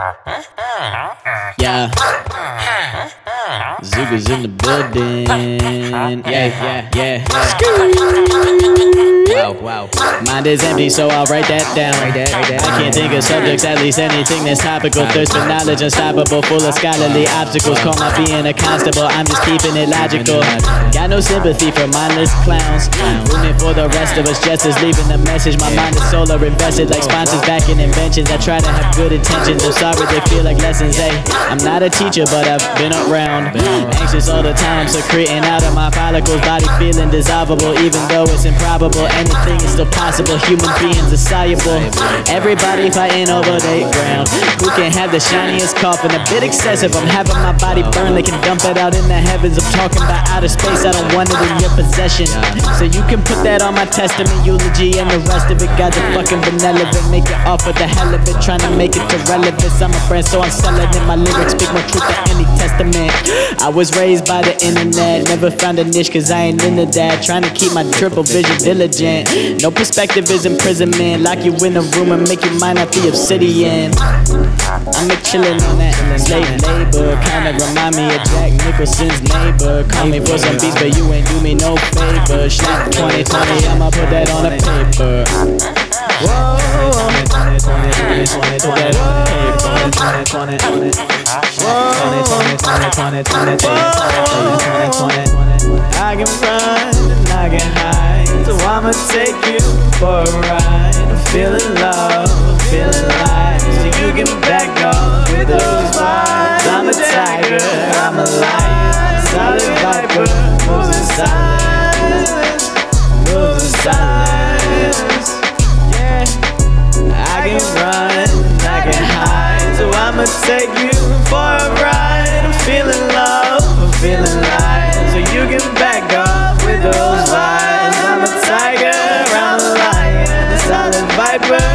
Yeah. Zuga's in the building. Yeah. Wow. Mind is empty, so I'll write that down. I can't think of subjects, at least anything that's topical. Thirst for knowledge, unstoppable, full of scholarly obstacles. Call my being a constable, I'm just keeping it logical. Got no sympathy for mindless clowns. Rooting for the rest of us, just as leaving a message. My mind is solar invested, like sponsors backing inventions. I try to have good intentions, I'm sorry they feel like lessons. Hey, I'm not a teacher, but I've been around. Anxious all the time, secreting out of my follicles. Body feeling dissolvable, even though it's improbable. Anything is still possible, human beings are soluble. Everybody fighting over their ground. Who can have the shiniest coffin? A bit excessive, I'm having my body burn. They can dump it out in the heavens. I'm talking about outer space, I don't want it in your possession. So you can put that on my testament, eulogy, and the rest of it. God's a fucking benevolent, make it off with the hell of it. Trying to make it to relevance, I'm a brand, so I'm selling it. My lyrics speak more truth than any testament. I was raised by the internet, never found a niche cause I ain't into that. Trying to keep my triple vision diligent. No perspective is imprisonment. Lock you in a room and make you mine out the obsidian. I'm chillin' on that slave labor. Kinda remind me of Jack Nicholson's neighbor. Call me for some beats but you ain't do me no favor. Snap 2020, I'ma put that on the paper. Whoa, put that on the I can run and I can hide, so I'ma take you for a ride. I'm feeling love, I'm feeling life, so you can back off with those vibes. I'm a tiger, I'm a lion, solid viper, moves in silence, moves in silence. Yeah, I can run and I can hide, so I'ma take you for a ride. I'm feeling love, I'm feeling life, so you can back off with those vibes. I'm a tiger, I'm a lion, a solid viper,